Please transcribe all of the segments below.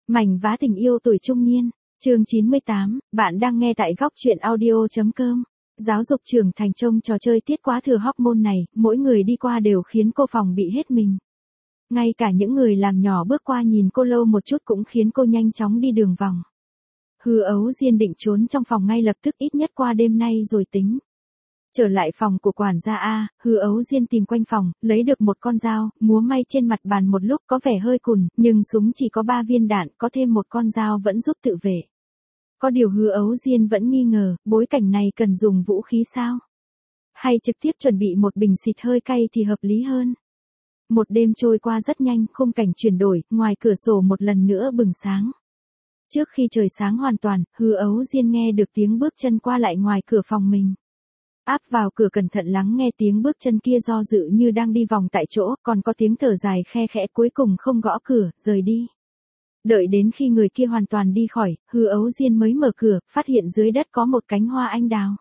Mảnh vá tình yêu tuổi trung niên, chương 98, bạn đang nghe tại góc truyện audio.com. Giáo dục trưởng thành trong trò chơi tiết quá thừa hormone này, mỗi người đi qua đều khiến cô phòng bị hết mình. Ngay cả những người làm nhỏ bước qua nhìn cô lâu một chút cũng khiến cô nhanh chóng đi đường vòng. Hư Ấu Diên định trốn trong phòng ngay lập tức, ít nhất qua đêm nay rồi tính. Trở lại phòng của quản gia A, Hư Ấu Diên tìm quanh phòng, lấy được một con dao, múa may trên mặt bàn một lúc có vẻ hơi cùn, nhưng súng chỉ có 3 viên đạn, có thêm một con dao vẫn giúp tự vệ. Có điều Hư Ấu Diên vẫn nghi ngờ, bối cảnh này cần dùng vũ khí sao? Hay trực tiếp chuẩn bị một bình xịt hơi cay thì hợp lý hơn. Một đêm trôi qua rất nhanh, khung cảnh chuyển đổi, ngoài cửa sổ một lần nữa bừng sáng. Trước khi trời sáng hoàn toàn, Hư Ấu Diên nghe được tiếng bước chân qua lại ngoài cửa phòng mình. Áp vào cửa cẩn thận lắng nghe tiếng bước chân kia do dự như đang đi vòng tại chỗ, còn có tiếng thở dài khe khẽ cuối cùng không gõ cửa, rời đi. Đợi đến khi người kia hoàn toàn đi khỏi, Hư Ấu Diên mới mở cửa, phát hiện dưới đất có một cánh hoa anh đào.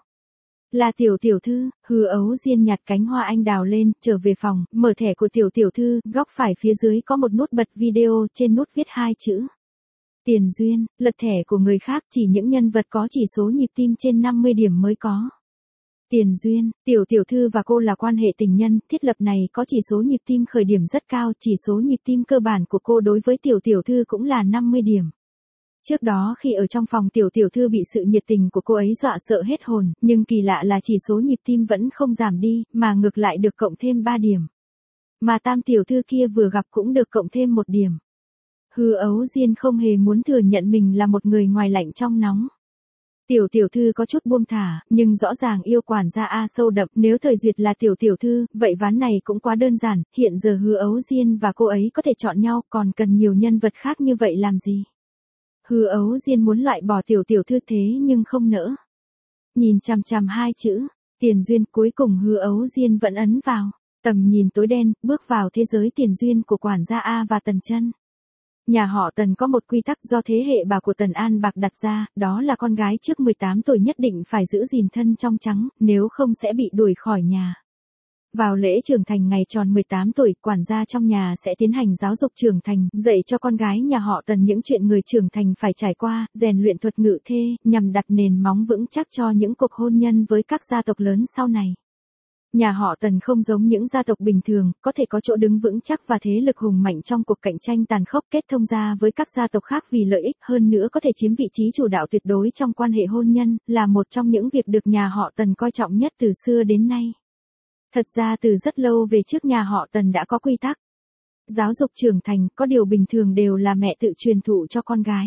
Là tiểu thư, Hư Ấu Diên nhặt cánh hoa anh đào lên, trở về phòng, mở thẻ của tiểu thư, góc phải phía dưới có một nút bật video, trên nút viết 2 chữ. Tiền duyên, lật thẻ của người khác chỉ những nhân vật có chỉ số nhịp tim trên 50 điểm mới có. Tiền duyên, tiểu thư và cô là quan hệ tình nhân, thiết lập này có chỉ số nhịp tim khởi điểm rất cao, chỉ số nhịp tim cơ bản của cô đối với tiểu thư cũng là 50 điểm. Trước đó khi ở trong phòng tiểu thư bị sự nhiệt tình của cô ấy dọa sợ hết hồn, nhưng kỳ lạ là chỉ số nhịp tim vẫn không giảm đi, mà ngược lại được cộng thêm 3 điểm. Mà tam tiểu thư kia vừa gặp cũng được cộng thêm 1 điểm. Hư Ấu Diên không hề muốn thừa nhận mình là một người ngoài lạnh trong nóng. Tiểu thư có chút buông thả, nhưng rõ ràng yêu quản gia A sâu đậm, nếu thời duyệt là tiểu thư, vậy ván này cũng quá đơn giản, hiện giờ Hư Ấu Diên và cô ấy có thể chọn nhau, còn cần nhiều nhân vật khác như vậy làm gì? Hư Ấu Diên muốn loại bỏ tiểu thư thế nhưng không nỡ. Nhìn chằm chằm 2 chữ, tiền duyên, cuối cùng Hư Ấu Diên vẫn ấn vào. Tầm nhìn tối đen, bước vào thế giới tiền duyên của quản gia A và Tần Chân. Nhà họ Tần có một quy tắc do thế hệ bà của Tần An Bạc đặt ra, đó là con gái trước 18 tuổi nhất định phải giữ gìn thân trong trắng, nếu không sẽ bị đuổi khỏi nhà. Vào lễ trưởng thành ngày tròn 18 tuổi, quản gia trong nhà sẽ tiến hành giáo dục trưởng thành, dạy cho con gái nhà họ Tần những chuyện người trưởng thành phải trải qua, rèn luyện thuật ngữ thê, nhằm đặt nền móng vững chắc cho những cuộc hôn nhân với các gia tộc lớn sau này. Nhà họ Tần không giống những gia tộc bình thường, có thể có chỗ đứng vững chắc và thế lực hùng mạnh trong cuộc cạnh tranh tàn khốc, kết thông gia với các gia tộc khác vì lợi ích, hơn nữa có thể chiếm vị trí chủ đạo tuyệt đối trong quan hệ hôn nhân, là một trong những việc được nhà họ Tần coi trọng nhất từ xưa đến nay. Thật ra từ rất lâu về trước nhà họ Tần đã có quy tắc. Giáo dục trưởng thành, có điều bình thường đều là mẹ tự truyền thụ cho con gái.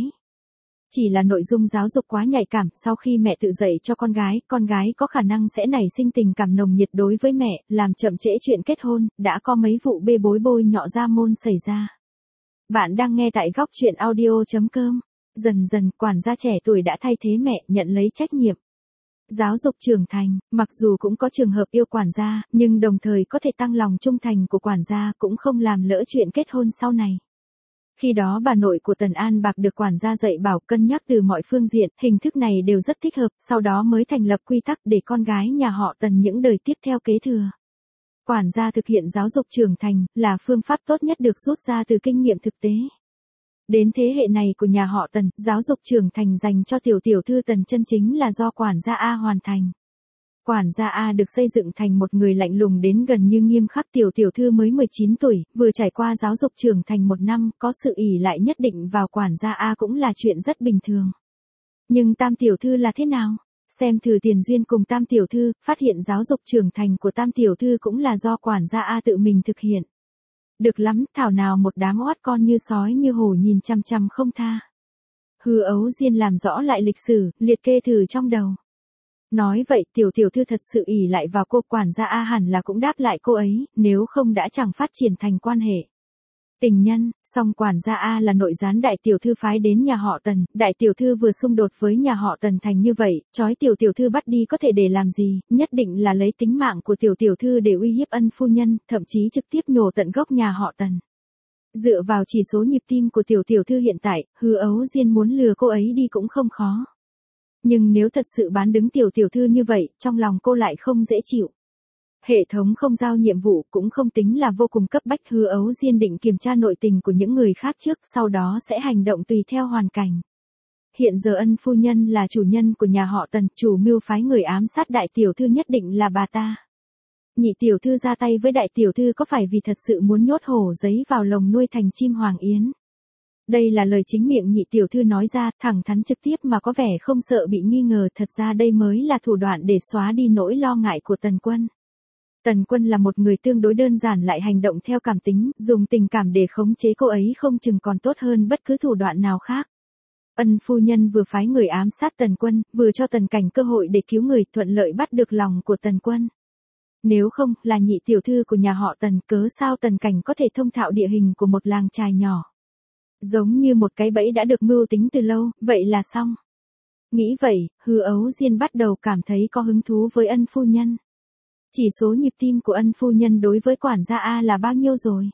Chỉ là nội dung giáo dục quá nhạy cảm, sau khi mẹ tự dạy cho con gái có khả năng sẽ nảy sinh tình cảm nồng nhiệt đối với mẹ, làm chậm trễ chuyện kết hôn, đã có mấy vụ bê bối nhọ ra môn xảy ra. Bạn đang nghe tại góc truyện audio.com. Dần dần, quản gia trẻ tuổi đã thay thế mẹ, nhận lấy trách nhiệm. Giáo dục trưởng thành, mặc dù cũng có trường hợp yêu quản gia, nhưng đồng thời có thể tăng lòng trung thành của quản gia, cũng không làm lỡ chuyện kết hôn sau này. Khi đó bà nội của Tần An Bạc được quản gia dạy bảo cân nhắc từ mọi phương diện, hình thức này đều rất thích hợp, sau đó mới thành lập quy tắc để con gái nhà họ Tần những đời tiếp theo kế thừa. Quản gia thực hiện giáo dục trưởng thành, là phương pháp tốt nhất được rút ra từ kinh nghiệm thực tế. Đến thế hệ này của nhà họ Tần, giáo dục trưởng thành dành cho tiểu thư Tần Chân chính là do quản gia A hoàn thành. Quản gia A được xây dựng thành một người lạnh lùng đến gần như nghiêm khắc, tiểu thư mới 19 tuổi, vừa trải qua giáo dục trưởng thành 1 năm, có sự ỷ lại nhất định vào quản gia A cũng là chuyện rất bình thường. Nhưng tam tiểu thư là thế nào? Xem thử tiền duyên cùng tam tiểu thư, phát hiện giáo dục trưởng thành của tam tiểu thư cũng là do quản gia A tự mình thực hiện. Được lắm, thảo nào một đám oát con như sói như hổ nhìn chằm chằm không tha. Hư Ấu Diên làm rõ lại lịch sử, liệt kê thử trong đầu. Nói vậy, tiểu thư thật sự ỷ lại vào cô, quản gia A hẳn là cũng đáp lại cô ấy, nếu không đã chẳng phát triển thành quan hệ tình nhân. Song quản gia A là nội gián đại tiểu thư phái đến nhà họ Tần, đại tiểu thư vừa xung đột với nhà họ Tần thành như vậy, trói tiểu thư bắt đi có thể để làm gì, nhất định là lấy tính mạng của tiểu thư để uy hiếp ân phu nhân, thậm chí trực tiếp nhổ tận gốc nhà họ Tần. Dựa vào chỉ số nhịp tim của tiểu thư hiện tại, Hư Ấu Diên muốn lừa cô ấy đi cũng không khó. Nhưng nếu thật sự bán đứng tiểu thư như vậy, trong lòng cô lại không dễ chịu. Hệ thống không giao nhiệm vụ cũng không tính là vô cùng cấp bách. Hứa Ấu Diên định kiểm tra nội tình của những người khác trước, sau đó sẽ hành động tùy theo hoàn cảnh. Hiện giờ Ân phu nhân là chủ nhân của nhà họ Tần, chủ mưu phái người ám sát đại tiểu thư nhất định là bà ta. Nhị tiểu thư ra tay với đại tiểu thư có phải vì thật sự muốn nhốt hổ giấy vào lồng nuôi thành chim hoàng yến? Đây là lời chính miệng nhị tiểu thư nói ra, thẳng thắn trực tiếp mà có vẻ không sợ bị nghi ngờ, thật ra đây mới là thủ đoạn để xóa đi nỗi lo ngại của Tần Quân. Tần Quân là một người tương đối đơn giản lại hành động theo cảm tính, dùng tình cảm để khống chế cô ấy không chừng còn tốt hơn bất cứ thủ đoạn nào khác. Ân phu nhân vừa phái người ám sát Tần Quân, vừa cho Tần Cảnh cơ hội để cứu người, thuận lợi bắt được lòng của Tần Quân. Nếu không, là nhị tiểu thư của nhà họ Tần, cớ sao Tần Cảnh có thể thông thạo địa hình của một làng chài nhỏ. Giống như một cái bẫy đã được mưu tính từ lâu, vậy là xong. Nghĩ vậy, Hứa Ấu Diên bắt đầu cảm thấy có hứng thú với Ân phu nhân. Chỉ số nhịp tim của Ân phu nhân đối với quản gia A là bao nhiêu rồi?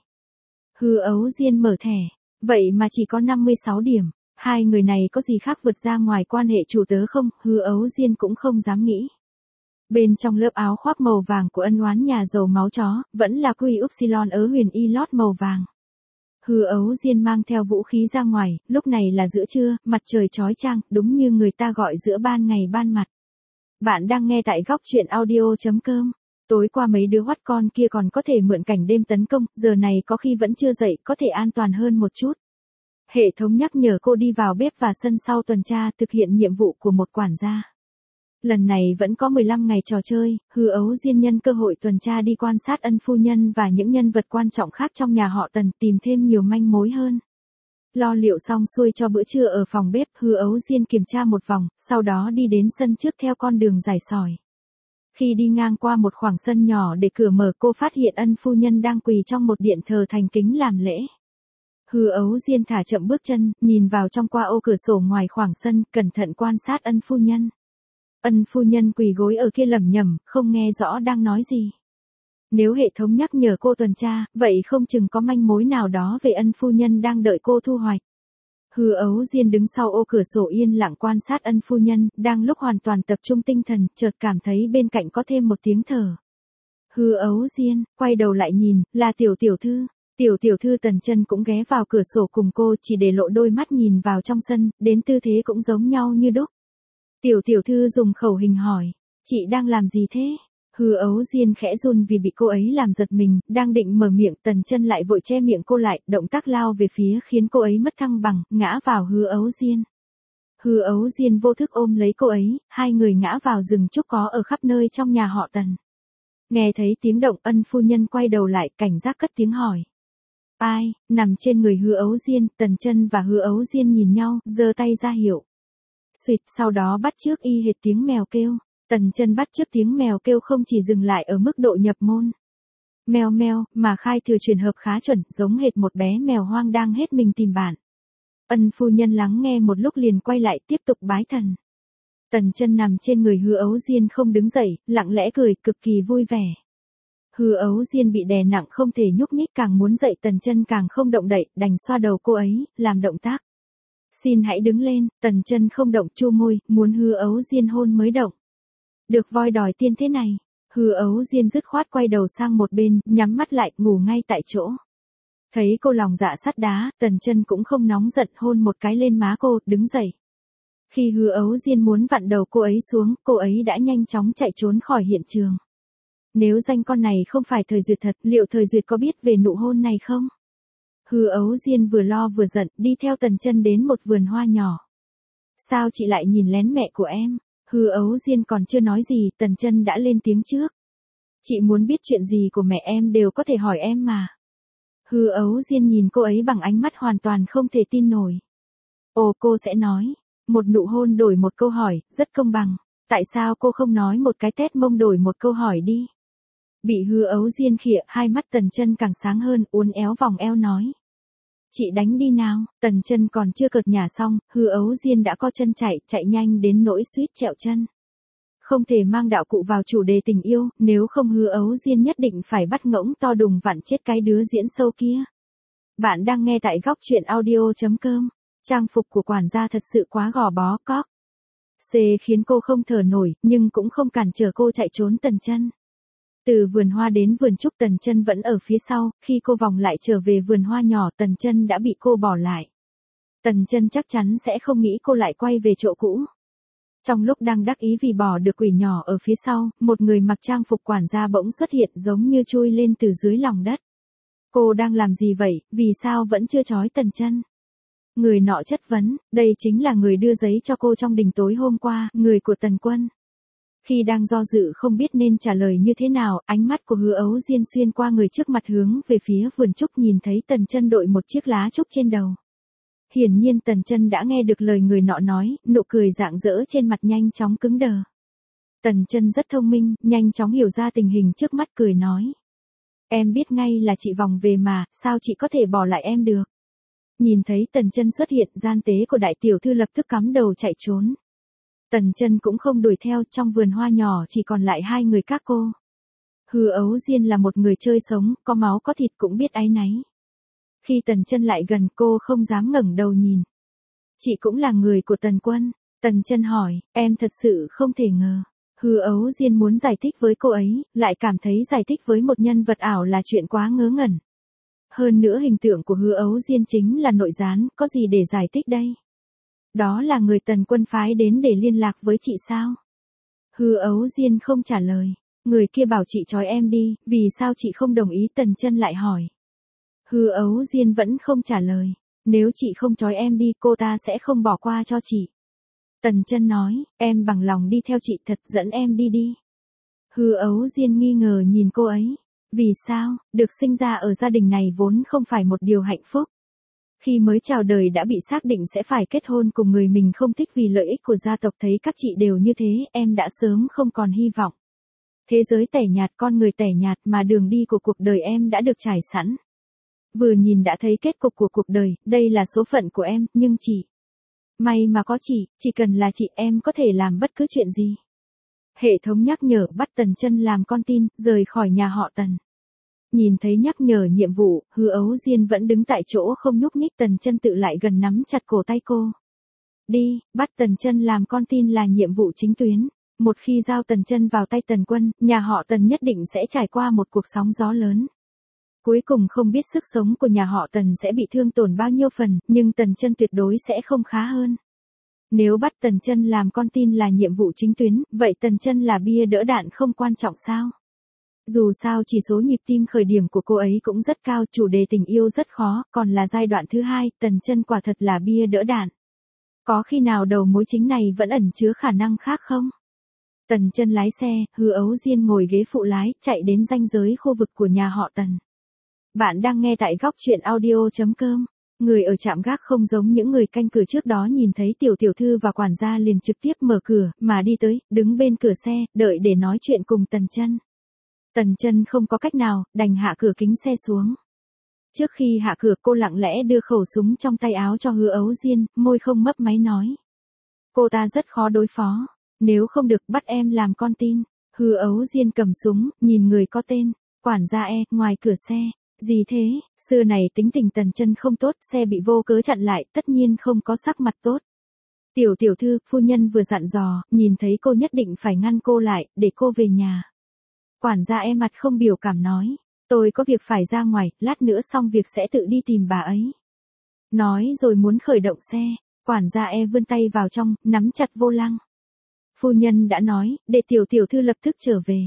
Hứa Ấu Diên mở thẻ, vậy mà chỉ có 56 điểm. Hai người này có gì khác vượt ra ngoài quan hệ chủ tớ không? Hứa Ấu Diên cũng không dám nghĩ. Bên trong lớp áo khoác màu vàng của ân oán nhà giàu máu chó, vẫn là quy upsilon ớ huyền y lót màu vàng. Hứa Ấu Diên mang theo vũ khí ra ngoài, lúc này là giữa trưa, mặt trời chói chang, đúng như người ta gọi giữa ban ngày ban mặt. Bạn đang nghe tại góc truyện audio.com. Tối qua mấy đứa hoắt con kia còn có thể mượn cảnh đêm tấn công, giờ này có khi vẫn chưa dậy, có thể an toàn hơn một chút. Hệ thống nhắc nhở cô đi vào bếp và sân sau tuần tra, thực hiện nhiệm vụ của một quản gia. Lần này vẫn có 15 ngày trò chơi, Hứa Ấu Diên nhân cơ hội tuần tra đi quan sát Ân phu nhân và những nhân vật quan trọng khác trong nhà họ Tần, tìm thêm nhiều manh mối hơn. Lo liệu xong xuôi cho bữa trưa ở phòng bếp, Hứa Ấu Diên kiểm tra một vòng, sau đó đi đến sân trước theo con đường dài sỏi. Khi đi ngang qua một khoảng sân nhỏ để cửa mở, cô phát hiện Ân phu nhân đang quỳ trong một điện thờ thành kính làm lễ. Hứa Ấu Diên thả chậm bước chân, nhìn vào trong qua ô cửa sổ ngoài khoảng sân, cẩn thận quan sát Ân phu nhân. Ân phu nhân quỳ gối ở kia lẩm nhẩm, không nghe rõ đang nói gì. Nếu hệ thống nhắc nhở cô tuần tra, vậy không chừng có manh mối nào đó về Ân phu nhân đang đợi cô thu hoạch. Hứa Ấu Diên đứng sau ô cửa sổ yên lặng quan sát Ân phu nhân, đang lúc hoàn toàn tập trung tinh thần, chợt cảm thấy bên cạnh có thêm một tiếng thở. Hứa Ấu Diên, quay đầu lại nhìn, là tiểu thư. Tiểu thư Tần Chân cũng ghé vào cửa sổ cùng cô, chỉ để lộ đôi mắt nhìn vào trong sân, đến tư thế cũng giống nhau như đúc. Tiểu thư dùng khẩu hình hỏi, chị đang làm gì thế? Hứa Ấu Diên khẽ run vì bị cô ấy làm giật mình, đang định mở miệng, Tần Chân lại vội che miệng cô lại, động tác lao về phía khiến cô ấy mất thăng bằng, ngã vào Hứa Ấu Diên. Hứa Ấu Diên vô thức ôm lấy cô ấy, hai người ngã vào rừng trúc có ở khắp nơi trong nhà họ Tần. Nghe thấy tiếng động, Ân phu nhân quay đầu lại, cảnh giác cất tiếng hỏi. Ai? Nằm trên người Hứa Ấu Diên, Tần Chân và Hứa Ấu Diên nhìn nhau, giơ tay ra hiệu. Xuyệt, sau đó bắt chước y hệt tiếng mèo kêu. Tần Chân bắt chước tiếng mèo kêu không chỉ dừng lại ở mức độ nhập môn. Mèo mèo, mà khai thừa truyền hợp khá chuẩn, giống hệt một bé mèo hoang đang hết mình tìm bạn. Ân phu nhân lắng nghe một lúc liền quay lại tiếp tục bái thần. Tần Chân nằm trên người Hứa Ấu Diên không đứng dậy, lặng lẽ cười, cực kỳ vui vẻ. Hứa Ấu Diên bị đè nặng không thể nhúc nhích, càng muốn dậy Tần Chân càng không động đậy, đành xoa đầu cô ấy, làm động tác. Xin hãy đứng lên, Tần Chân không động, chu môi, muốn Hứa Ấu Diên hôn mới động. Được voi đòi tiên thế này. Hứa Ấu Diên dứt khoát quay đầu sang một bên, nhắm mắt lại, ngủ ngay tại chỗ. Thấy cô lòng dạ sắt đá, Tần Chân cũng không nóng giận, hôn một cái lên má cô, đứng dậy. Khi Hứa Ấu Diên muốn vặn đầu cô ấy xuống, cô ấy đã nhanh chóng chạy trốn khỏi hiện trường. Nếu danh con này không phải Thời Duyệt thật, liệu Thời Duyệt có biết về nụ hôn này không? Hứa Ấu Diên vừa lo vừa giận, đi theo Tần Chân đến một vườn hoa nhỏ. Sao chị lại nhìn lén mẹ của em? Hứa Ấu Diên còn chưa nói gì, Tần Chân đã lên tiếng trước. Chị muốn biết chuyện gì của mẹ em đều có thể hỏi em mà. Hứa Ấu Diên nhìn cô ấy bằng ánh mắt hoàn toàn không thể tin nổi. Ồ, cô sẽ nói. Một nụ hôn đổi một câu hỏi, rất công bằng. Tại sao cô không nói một cái tét mông đổi một câu hỏi đi? Bị Hứa Ấu Diên khịa, hai mắt Tần Chân càng sáng hơn, uốn éo vòng eo nói. Chị đánh đi nào. Tần Chân còn chưa cợt nhả xong, Hứa Ấu Diên đã co chân chạy nhanh đến nỗi suýt trẹo chân. Không thể mang đạo cụ vào chủ đề tình yêu, nếu không Hứa Ấu Diên nhất định phải bắt ngỗng to đùng vặn chết cái đứa diễn sâu kia. Bạn đang nghe tại góc truyện audio.com. Trang phục của quản gia thật sự quá gò bó cóc. C khiến cô không thở nổi, nhưng cũng không cản trở cô chạy trốn Tần Chân. Từ vườn hoa đến vườn trúc Tần Chân vẫn ở phía sau, khi cô vòng lại trở về vườn hoa nhỏ Tần Chân đã bị cô bỏ lại. Tần Chân chắc chắn sẽ không nghĩ cô lại quay về chỗ cũ. Trong lúc đang đắc ý vì bỏ được quỷ nhỏ ở phía sau, một người mặc trang phục quản gia bỗng xuất hiện giống như chui lên từ dưới lòng đất. Cô đang làm gì vậy, vì sao vẫn chưa trói Tần Chân? Người nọ chất vấn, đây chính là người đưa giấy cho cô trong đình tối hôm qua, người của Tần Quân. Khi đang do dự không biết nên trả lời như thế nào, ánh mắt của Hứa Ấu Diên xuyên qua người trước mặt hướng về phía vườn trúc nhìn thấy Tần Chân đội một chiếc lá trúc trên đầu. Hiển nhiên Tần Chân đã nghe được lời người nọ nói, nụ cười rạng rỡ trên mặt nhanh chóng cứng đờ. Tần Chân rất thông minh, nhanh chóng hiểu ra tình hình trước mắt cười nói. Em biết ngay là chị vòng về mà, sao chị có thể bỏ lại em được? Nhìn thấy Tần Chân xuất hiện, gian tế của đại tiểu thư lập tức cắm đầu chạy trốn. Tần Chân cũng không đuổi theo, trong vườn hoa nhỏ chỉ còn lại hai người các cô. Hứa Ấu Diên là một người chơi sống, có máu có thịt cũng biết áy náy. Khi Tần Chân lại gần cô không dám ngẩng đầu nhìn. Chị cũng là người của Tần Quân. Tần Chân hỏi, em thật sự không thể ngờ. Hứa Ấu Diên muốn giải thích với cô ấy, lại cảm thấy giải thích với một nhân vật ảo là chuyện quá ngớ ngẩn. Hơn nữa hình tượng của Hứa Ấu Diên chính là nội gián, có gì để giải thích đây? Đó là người Tần Quân phái đến để liên lạc với chị sao? Hứa Ấu Diên không trả lời. Người kia bảo chị trói em đi, vì sao chị không đồng ý? Tần Chân lại hỏi. Hứa Ấu Diên vẫn không trả lời. Nếu chị không trói em đi, cô ta sẽ không bỏ qua cho chị. Tần Chân nói, em bằng lòng đi theo chị thật, dẫn em đi đi. Hứa Ấu Diên nghi ngờ nhìn cô ấy. Vì sao, được sinh ra ở gia đình này vốn không phải một điều hạnh phúc. Khi mới chào đời đã bị xác định sẽ phải kết hôn cùng người mình không thích vì lợi ích của gia tộc, thấy các chị đều như thế, em đã sớm không còn hy vọng. Thế giới tẻ nhạt, con người tẻ nhạt mà đường đi của cuộc đời em đã được trải sẵn. Vừa nhìn đã thấy kết cục của cuộc đời, đây là số phận của em, nhưng chị. May mà có chị, chỉ cần là chị em có thể làm bất cứ chuyện gì. Hệ thống nhắc nhở bắt Tần Chân làm con tin, rời khỏi nhà họ Tần. Nhìn thấy nhắc nhở nhiệm vụ, Hứa Ấu Diên vẫn đứng tại chỗ không nhúc nhích. Tần Chân tự lại gần nắm chặt cổ tay cô. Đi, bắt Tần Chân làm con tin là nhiệm vụ chính tuyến. Một khi giao Tần Chân vào tay Tần Quân, nhà họ Tần nhất định sẽ trải qua một cuộc sóng gió lớn. Cuối cùng không biết sức sống của nhà họ Tần sẽ bị thương tổn bao nhiêu phần, nhưng Tần Chân tuyệt đối sẽ không khá hơn. Nếu bắt Tần Chân làm con tin là nhiệm vụ chính tuyến, vậy Tần Chân là bia đỡ đạn không quan trọng sao? Dù sao chỉ số nhịp tim khởi điểm của cô ấy cũng rất cao, chủ đề tình yêu rất khó, còn là giai đoạn thứ hai, Tần Chân quả thật là bia đỡ đạn. Có khi nào đầu mối chính này vẫn ẩn chứa khả năng khác không? Tần Chân lái xe, Hứa Ấu Diên ngồi ghế phụ lái, chạy đến ranh giới khu vực của nhà họ Tần. Bạn đang nghe tại góc truyện audio.com. Người ở trạm gác không giống những người canh cửa trước đó, nhìn thấy tiểu tiểu thư và quản gia liền trực tiếp mở cửa, mà đi tới, đứng bên cửa xe, đợi để nói chuyện cùng Tần Chân. Tần Chân không có cách nào, đành hạ cửa kính xe xuống. Trước khi hạ cửa, cô lặng lẽ đưa khẩu súng trong tay áo cho Hứa Ấu Diên, môi không mấp máy nói. Cô ta rất khó đối phó. Nếu không được, bắt em làm con tin. Hứa Ấu Diên cầm súng, nhìn người có tên. Quản gia ngoài cửa xe. Gì thế, xưa này tính tình Tần Chân không tốt, xe bị vô cớ chặn lại, tất nhiên không có sắc mặt tốt. Tiểu tiểu thư, phu nhân vừa dặn dò, nhìn thấy cô nhất định phải ngăn cô lại, để cô về nhà. Quản gia mặt không biểu cảm nói, tôi có việc phải ra ngoài, lát nữa xong việc sẽ tự đi tìm bà ấy. Nói rồi muốn khởi động xe, quản gia vươn tay vào trong, nắm chặt vô lăng. Phu nhân đã nói, để tiểu tiểu thư lập tức trở về.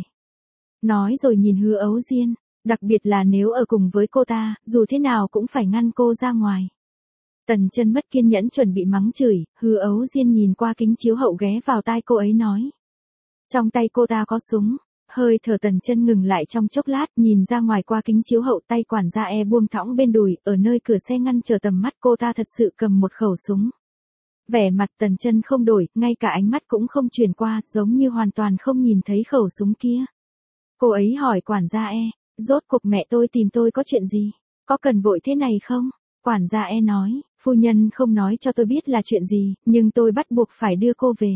Nói rồi nhìn Hứa Ấu Diên, đặc biệt là nếu ở cùng với cô ta, dù thế nào cũng phải ngăn cô ra ngoài. Tần Chân mất kiên nhẫn chuẩn bị mắng chửi, Hứa Ấu Diên nhìn qua kính chiếu hậu ghé vào tai cô ấy nói. Trong tay cô ta có súng. Hơi thở Tần Chân ngừng lại trong chốc lát, nhìn ra ngoài qua kính chiếu hậu, tay quản gia buông thõng bên đùi, ở nơi cửa xe ngăn trở tầm mắt cô ta thật sự cầm một khẩu súng. Vẻ mặt Tần Chân không đổi, ngay cả ánh mắt cũng không chuyển qua, giống như hoàn toàn không nhìn thấy khẩu súng kia. Cô ấy hỏi quản gia rốt cuộc mẹ tôi tìm tôi có chuyện gì? Có cần vội thế này không? Quản gia nói, phu nhân không nói cho tôi biết là chuyện gì, nhưng tôi bắt buộc phải đưa cô về.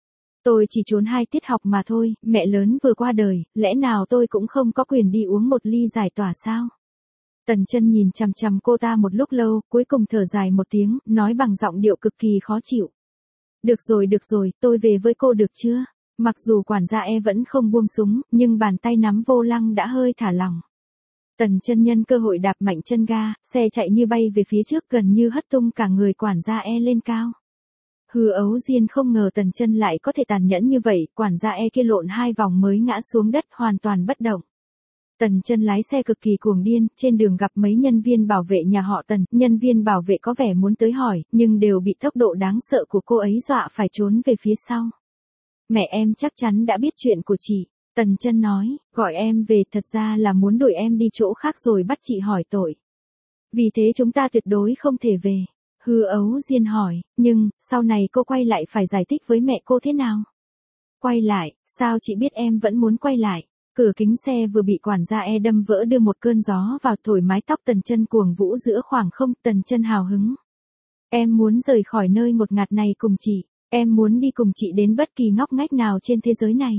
Tôi chỉ trốn 2 tiết học mà thôi, mẹ lớn vừa qua đời, lẽ nào tôi cũng không có quyền đi uống một ly giải tỏa sao? Tần Chân nhìn chằm chằm cô ta một lúc lâu, cuối cùng thở dài một tiếng, nói bằng giọng điệu cực kỳ khó chịu. Được rồi, tôi về với cô được chưa? Mặc dù quản gia E vẫn không buông súng, nhưng bàn tay nắm vô lăng đã hơi thả lỏng. Tần chân nhân cơ hội đạp mạnh chân ga, xe chạy như bay về phía trước gần như hất tung cả người quản gia E lên cao. Hứa Ấu Diên không ngờ Tần chân lại có thể tàn nhẫn như vậy, quản gia E kia lộn 2 vòng mới ngã xuống đất hoàn toàn bất động. Tần chân lái xe cực kỳ cuồng điên, trên đường gặp mấy nhân viên bảo vệ nhà họ Tần, nhân viên bảo vệ có vẻ muốn tới hỏi, nhưng đều bị tốc độ đáng sợ của cô ấy dọa phải trốn về phía sau. Mẹ em chắc chắn đã biết chuyện của chị, Tần chân nói, gọi em về thật ra là muốn đuổi em đi chỗ khác rồi bắt chị hỏi tội. Vì thế chúng ta tuyệt đối không thể về. Hứa Ấu Diên hỏi, nhưng, sau này cô quay lại phải giải thích với mẹ cô thế nào? Quay lại, sao chị biết em vẫn muốn quay lại? Cửa kính xe vừa bị quản gia E đâm vỡ đưa một cơn gió vào thổi mái tóc Tần chân cuồng vũ giữa khoảng không. Tần chân hào hứng. Em muốn rời khỏi nơi ngột ngạt này cùng chị. Em muốn đi cùng chị đến bất kỳ ngóc ngách nào trên thế giới này.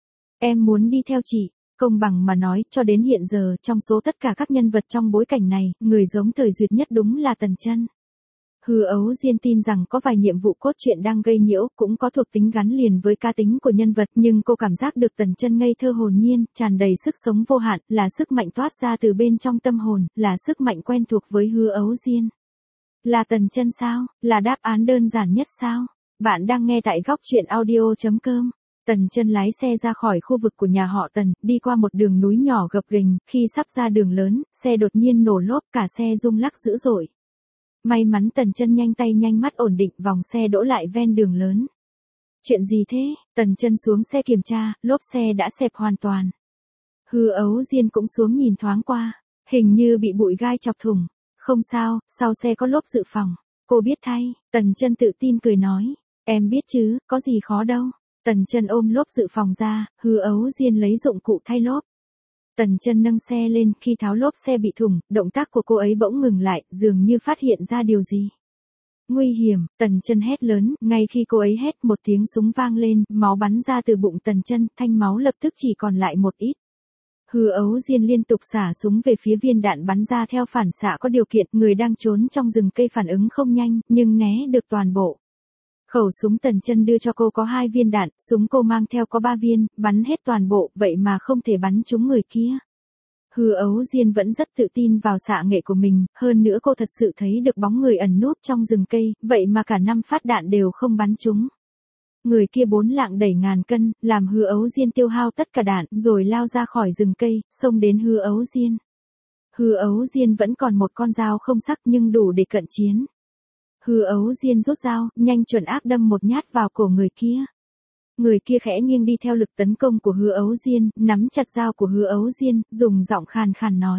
Em muốn đi theo chị. Công bằng mà nói, cho đến hiện giờ, trong số tất cả các nhân vật trong bối cảnh này, người giống thời duyệt nhất đúng là Tần chân. Hứa Ấu Diên tin rằng có vài nhiệm vụ cốt truyện đang gây nhiễu, cũng có thuộc tính gắn liền với cá tính của nhân vật, nhưng cô cảm giác được Tần chân ngây thơ hồn nhiên, tràn đầy sức sống vô hạn, là sức mạnh toát ra từ bên trong tâm hồn, là sức mạnh quen thuộc với Hứa Ấu Diên. Là Tần chân sao? Là đáp án đơn giản nhất sao? Bạn đang nghe tại góc truyện audio.com. Tần chân lái xe ra khỏi khu vực của nhà họ Tần, đi qua một đường núi nhỏ gập ghềnh, khi sắp ra đường lớn, xe đột nhiên nổ lốp, cả xe rung lắc dữ dội. May mắn Tần chân nhanh tay nhanh mắt ổn định, vòng xe đỗ lại ven đường lớn. Chuyện gì thế? Tần chân xuống xe kiểm tra, lốp xe đã xẹp hoàn toàn. Hứa Ấu Diên cũng xuống nhìn thoáng qua, hình như bị bụi gai chọc thủng. Không sao, sau xe có lốp dự phòng. Cô biết thay, Tần chân tự tin cười nói. Em biết chứ, có gì khó đâu. Tần chân ôm lốp dự phòng ra, Hứa Ấu Diên lấy dụng cụ thay lốp. Tần chân nâng xe lên, khi tháo lốp xe bị thủng, động tác của cô ấy bỗng ngừng lại, dường như phát hiện ra điều gì. Nguy hiểm, Tần chân hét lớn, ngay khi cô ấy hét một tiếng súng vang lên, máu bắn ra từ bụng Tần chân, thanh máu lập tức chỉ còn lại một ít. Hứa Ấu Diên liên tục xả súng về phía viên đạn bắn ra theo phản xạ có điều kiện, người đang trốn trong rừng cây phản ứng không nhanh, nhưng né được toàn bộ. Khẩu súng Tần chân đưa cho cô có 2 viên đạn, súng cô mang theo có 3 viên, bắn hết toàn bộ, vậy mà không thể bắn trúng người kia. Hứa Ấu Diên vẫn rất tự tin vào xạ nghệ của mình, hơn nữa cô thật sự thấy được bóng người ẩn núp trong rừng cây, vậy mà cả 5 phát đạn đều không bắn trúng. Người kia 4 lạng đẩy ngàn cân, làm Hứa Ấu Diên tiêu hao tất cả đạn, rồi lao ra khỏi rừng cây, xông đến Hứa Ấu Diên. Hứa Ấu Diên vẫn còn một con dao không sắc nhưng đủ để cận chiến. Hứa Ấu Diên rút dao, nhanh chuẩn ác đâm một nhát vào cổ người kia. Người kia khẽ nghiêng đi theo lực tấn công của Hứa Ấu Diên, nắm chặt dao của Hứa Ấu Diên, dùng giọng khàn khàn nói.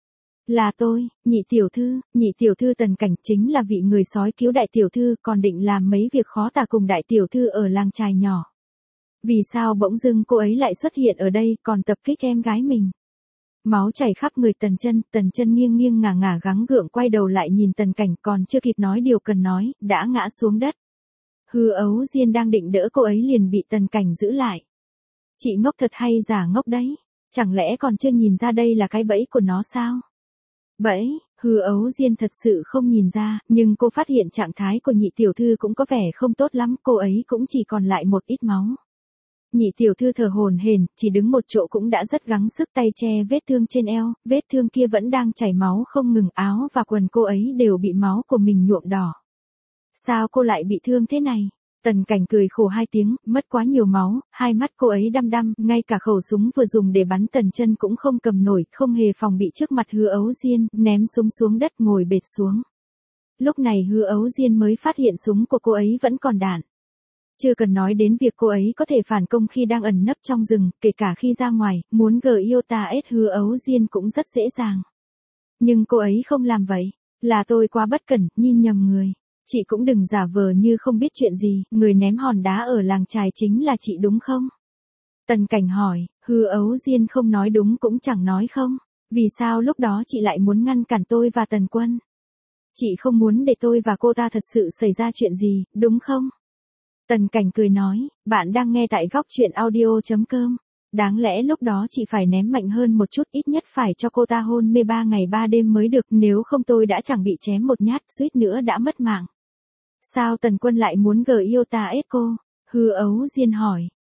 Là tôi, nhị tiểu thư Tần Cảnh chính là vị người sói cứu đại tiểu thư, còn định làm mấy việc khó tả cùng đại tiểu thư ở làng trài nhỏ. Vì sao bỗng dưng cô ấy lại xuất hiện ở đây, còn tập kích em gái mình? Máu chảy khắp người Tần chân nghiêng nghiêng ngả ngả gắng gượng quay đầu lại nhìn Tần Cảnh, còn chưa kịp nói điều cần nói, đã ngã xuống đất. Hứa Ấu Diên đang định đỡ cô ấy liền bị Tần Cảnh giữ lại. Chị ngốc thật hay giả ngốc đấy, chẳng lẽ còn chưa nhìn ra đây là cái bẫy của nó sao? Bẫy, Hứa Ấu Diên thật sự không nhìn ra, nhưng cô phát hiện trạng thái của nhị tiểu thư cũng có vẻ không tốt lắm, cô ấy cũng chỉ còn lại một ít máu. Nhị tiểu thư thở hổn hển, chỉ đứng một chỗ cũng đã rất gắng sức tay che vết thương trên eo, vết thương kia vẫn đang chảy máu không ngừng, áo và quần cô ấy đều bị máu của mình nhuộm đỏ. Sao cô lại bị thương thế này? Tần Cảnh cười khổ 2 tiếng, mất quá nhiều máu, hai mắt cô ấy đăm đăm, ngay cả khẩu súng vừa dùng để bắn Tần chân cũng không cầm nổi, không hề phòng bị trước mặt Hứa Ấu Diên, ném súng xuống đất ngồi bệt xuống. Lúc này Hứa Ấu Diên mới phát hiện súng của cô ấy vẫn còn đạn. Chưa cần nói đến việc cô ấy có thể phản công khi đang ẩn nấp trong rừng, kể cả khi ra ngoài, muốn Giota S Hứa Ấu Diên cũng rất dễ dàng. Nhưng cô ấy không làm vậy. Là tôi quá bất cẩn, nhìn nhầm người. Chị cũng đừng giả vờ như không biết chuyện gì, người ném hòn đá ở làng trài chính là chị đúng không? Tần Cảnh hỏi, Hứa Ấu Diên không nói đúng cũng chẳng nói không. Vì sao lúc đó chị lại muốn ngăn cản tôi và Tần Quân? Chị không muốn để tôi và cô ta thật sự xảy ra chuyện gì, đúng không? Tần Cảnh cười nói, bạn đang nghe tại góc truyện audio.com. Đáng lẽ lúc đó chị phải ném mạnh hơn một chút, ít nhất phải cho cô ta hôn mê 3 ngày 3 đêm mới được, nếu không tôi đã chẳng bị chém một nhát, suýt nữa đã mất mạng. Sao Tần Quân lại muốn Giota S cô? Hứa Ấu Diên hỏi,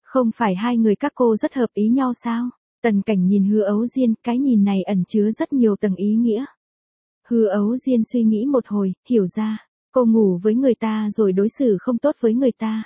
Không phải hai người các cô rất hợp ý nhau sao? Tần Cảnh nhìn Hứa Ấu Diên, cái nhìn này ẩn chứa rất nhiều tầng ý nghĩa. Hứa Ấu Diên suy nghĩ một hồi, hiểu ra. Cô ngủ với người ta rồi đối xử không tốt với người ta.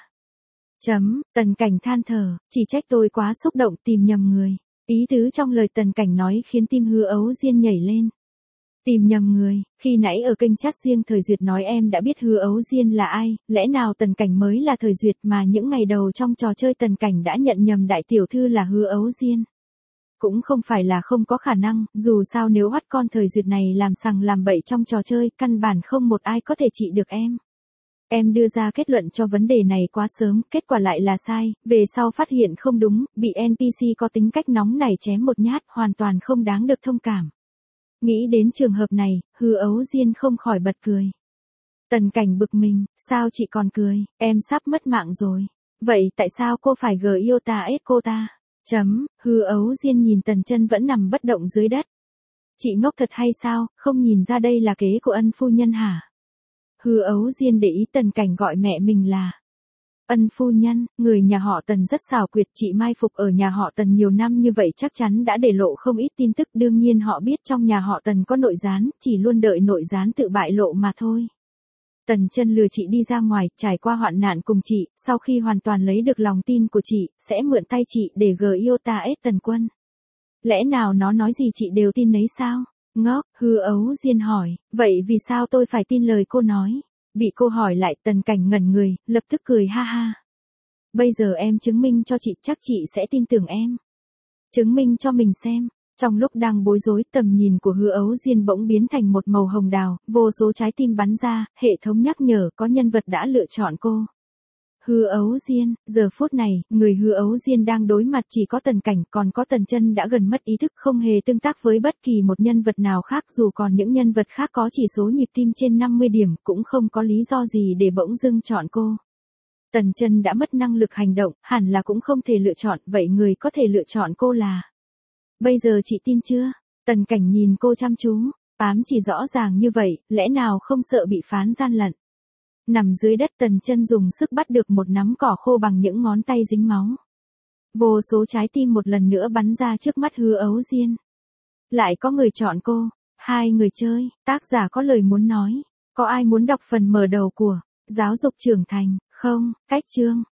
Tần Cảnh than thở, chỉ trách tôi quá xúc động tìm nhầm người. Ý tứ trong lời Tần Cảnh nói khiến tim Hứa Ấu Diên nhảy lên. Tìm nhầm người, khi nãy ở kênh chat riêng Thời Duyệt nói em đã biết Hứa Ấu Diên là ai, lẽ nào Tần Cảnh mới là Thời Duyệt mà những ngày đầu trong trò chơi Tần Cảnh đã nhận nhầm đại tiểu thư là Hứa Ấu Diên. Cũng không phải là không có khả năng, dù sao nếu bắt con Thời Duyệt này làm sằng làm bậy trong trò chơi, căn bản không một ai có thể trị được em. Em đưa ra kết luận cho vấn đề này quá sớm, kết quả lại là sai, về sau phát hiện không đúng, bị NPC có tính cách nóng này chém một nhát, hoàn toàn không đáng được thông cảm. Nghĩ đến trường hợp này, Hứa Ấu Diên không khỏi bật cười. Tần Cảnh bực mình, sao chị còn cười, em sắp mất mạng rồi. Vậy tại sao cô phải yêu ta ép cô ta? Hứa Ấu Diên nhìn Tần Chân vẫn nằm bất động dưới đất. Chị ngốc thật hay sao, không nhìn ra đây là kế của Ân phu nhân hả? Hứa Ấu Diên để ý Tần Cảnh gọi mẹ mình là Ân phu nhân, người nhà họ Tần rất xảo quyệt, chị mai phục ở nhà họ Tần nhiều năm như vậy chắc chắn đã để lộ không ít tin tức, đương nhiên họ biết trong nhà họ Tần có nội gián, chỉ luôn đợi nội gián tự bại lộ mà thôi. Tần Chân lừa chị đi ra ngoài, trải qua hoạn nạn cùng chị, sau khi hoàn toàn lấy được lòng tin của chị, sẽ mượn tay chị để yêu ta ép Tần Quân. Lẽ nào nó nói gì chị đều tin nấy sao? Ngốc, Hứa Ấu Diên hỏi, vậy vì sao tôi phải tin lời cô nói? Bị cô hỏi lại Tần Cảnh ngẩn người, lập tức cười ha ha. Bây giờ em chứng minh cho chị chắc chị sẽ tin tưởng em. Chứng minh cho mình xem. Trong lúc đang bối rối, tầm nhìn của Hứa Ấu Diên bỗng biến thành một màu hồng đào, vô số trái tim bắn ra, hệ thống nhắc nhở có nhân vật đã lựa chọn cô. Hứa Ấu Diên, giờ phút này, người Hứa Ấu Diên đang đối mặt chỉ có Tần Cảnh, còn có Tần Chân đã gần mất ý thức không hề tương tác với bất kỳ một nhân vật nào khác, dù còn những nhân vật khác có chỉ số nhịp tim trên 50 điểm, cũng không có lý do gì để bỗng dưng chọn cô. Tần Chân đã mất năng lực hành động, hẳn là cũng không thể lựa chọn, vậy người có thể lựa chọn cô là... Bây giờ chị tin chưa? Tần Cảnh nhìn cô chăm chú, ám chỉ rõ ràng như vậy, lẽ nào không sợ bị phán gian lận? Nằm dưới đất Tần Chân dùng sức bắt được một nắm cỏ khô bằng những ngón tay dính máu. Vô số trái tim một lần nữa bắn ra trước mắt Hứa Ấu Diên. Lại có người chọn cô, hai người chơi, tác giả có lời muốn nói. Có ai muốn đọc phần mở đầu của Giáo dục trưởng thành, không? Cách chương.